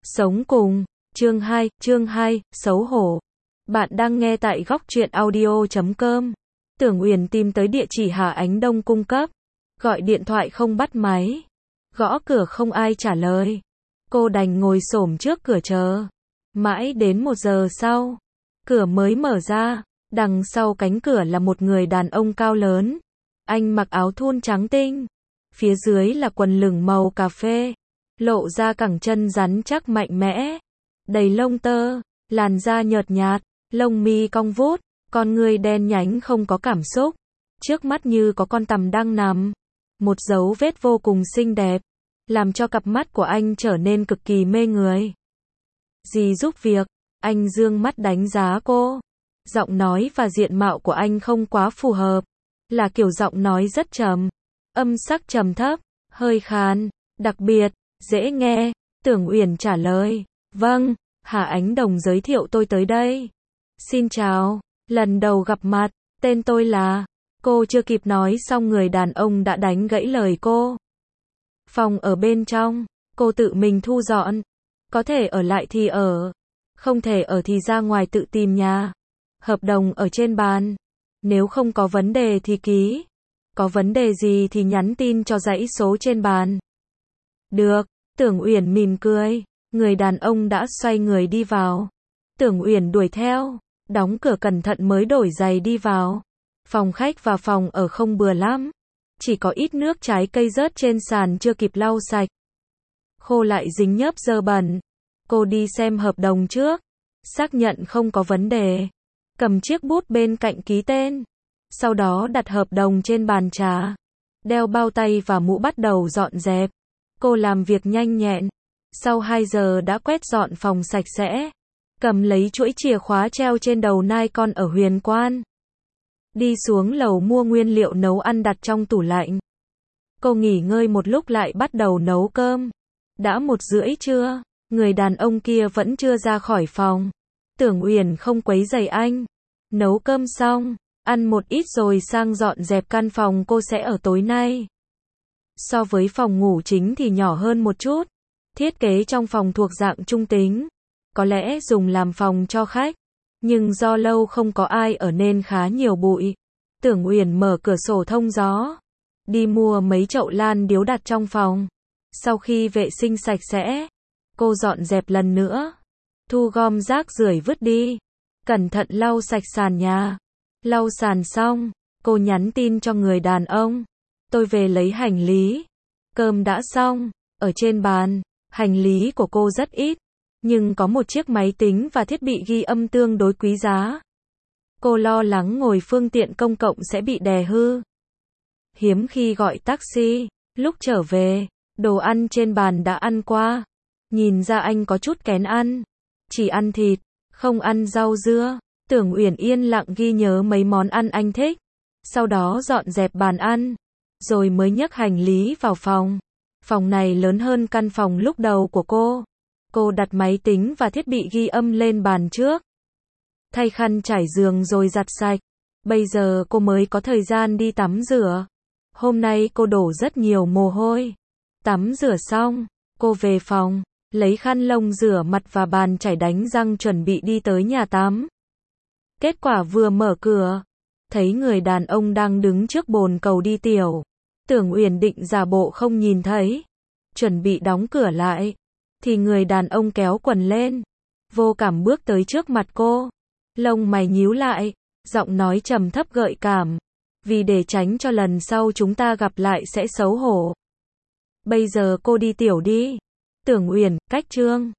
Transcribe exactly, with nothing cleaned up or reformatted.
Sống cùng, chương hai, chương hai, xấu hổ. Bạn đang nghe tại góc truyện audio chấm com. Tưởng Uyển tìm tới địa chỉ Hà Ánh Đông cung cấp. Gọi điện thoại không bắt máy. Gõ cửa không ai trả lời. Cô đành ngồi xổm trước cửa chờ. Mãi đến một giờ sau, cửa mới mở ra. Đằng sau cánh cửa là một người đàn ông cao lớn. Anh mặc áo thun trắng tinh. Phía dưới là quần lửng màu cà phê. Lộ ra cẳng chân rắn chắc mạnh mẽ. Đầy lông tơ, làn da nhợt nhạt, lông mi cong vút, con người đen nhánh không có cảm xúc. Trước mắt như có con tằm đang nằm. Một dấu vết vô cùng xinh đẹp, làm cho cặp mắt của anh trở nên cực kỳ mê người. Dì giúp việc, anh dương mắt đánh giá cô. Giọng nói và diện mạo của anh không quá phù hợp. Là kiểu giọng nói rất trầm, âm sắc trầm thấp, hơi khàn, đặc biệt, dễ nghe. Tưởng Uyển trả lời, vâng, Hà Ánh Đồng giới thiệu tôi tới đây. Xin chào, lần đầu gặp mặt, tên tôi là... Cô chưa kịp nói xong người đàn ông đã đánh gãy lời cô. Phòng ở bên trong, cô tự mình thu dọn. Có thể ở lại thì ở, không thể ở thì ra ngoài tự tìm nhà. Hợp đồng ở trên bàn, nếu không có vấn đề thì ký. Có vấn đề gì thì nhắn tin cho dãy số trên bàn. Được, Tưởng Uyển mỉm cười. Người đàn ông đã xoay người đi vào. Tưởng Uyển đuổi theo, đóng cửa cẩn thận mới đổi giày đi vào. Phòng khách và phòng ở không bừa lắm. Chỉ có ít nước trái cây rớt trên sàn chưa kịp lau sạch. Khô lại dính nhớp dơ bẩn. Cô đi xem hợp đồng trước. Xác nhận không có vấn đề. Cầm chiếc bút bên cạnh ký tên. Sau đó đặt hợp đồng trên bàn trà. Đeo bao tay và mũ bắt đầu dọn dẹp. Cô làm việc nhanh nhẹn. Sau hai giờ đã quét dọn phòng sạch sẽ. Cầm lấy chuỗi chìa khóa treo trên đầu nai con ở Huyền Quan. Đi xuống lầu mua nguyên liệu nấu ăn đặt trong tủ lạnh. Cô nghỉ ngơi một lúc lại bắt đầu nấu cơm. Đã một rưỡi trưa, người đàn ông kia vẫn chưa ra khỏi phòng. Tưởng Uyển không quấy rầy anh. Nấu cơm xong, ăn một ít rồi sang dọn dẹp căn phòng cô sẽ ở tối nay. So với phòng ngủ chính thì nhỏ hơn một chút. Thiết kế trong phòng thuộc dạng trung tính. Có lẽ dùng làm phòng cho khách. Nhưng do lâu không có ai ở nên khá nhiều bụi. Tưởng Uyển mở cửa sổ thông gió. Đi mua mấy chậu lan điếu đặt trong phòng. Sau khi vệ sinh sạch sẽ, cô dọn dẹp lần nữa. Thu gom rác rưởi vứt đi. Cẩn thận lau sạch sàn nhà. Lau sàn xong, cô nhắn tin cho người đàn ông. Tôi về lấy hành lý. Cơm đã xong, ở trên bàn. Hành lý của cô rất ít, nhưng có một chiếc máy tính và thiết bị ghi âm tương đối quý giá. Cô lo lắng ngồi phương tiện công cộng sẽ bị đè hư. Hiếm khi gọi taxi, lúc trở về, đồ ăn trên bàn đã ăn qua. Nhìn ra anh có chút kén ăn, chỉ ăn thịt, không ăn rau dưa. Tưởng Uyển yên lặng ghi nhớ mấy món ăn anh thích, sau đó dọn dẹp bàn ăn, rồi mới nhấc hành lý vào phòng. Phòng này lớn hơn căn phòng lúc đầu của cô. Cô đặt máy tính và thiết bị ghi âm lên bàn trước. Thay khăn trải giường rồi giặt sạch. Bây giờ cô mới có thời gian đi tắm rửa. Hôm nay cô đổ rất nhiều mồ hôi. Tắm rửa xong, cô về phòng, lấy khăn lông rửa mặt và bàn chải đánh răng chuẩn bị đi tới nhà tắm. Kết quả vừa mở cửa, thấy người đàn ông đang đứng trước bồn cầu đi tiểu. Tưởng Uyển định giả bộ không nhìn thấy, chuẩn bị đóng cửa lại, thì người đàn ông kéo quần lên, vô cảm bước tới trước mặt cô, lông mày nhíu lại, giọng nói trầm thấp gợi cảm, vì để tránh cho lần sau chúng ta gặp lại sẽ xấu hổ. Bây giờ cô đi tiểu đi. Tưởng Uyển, cách trương.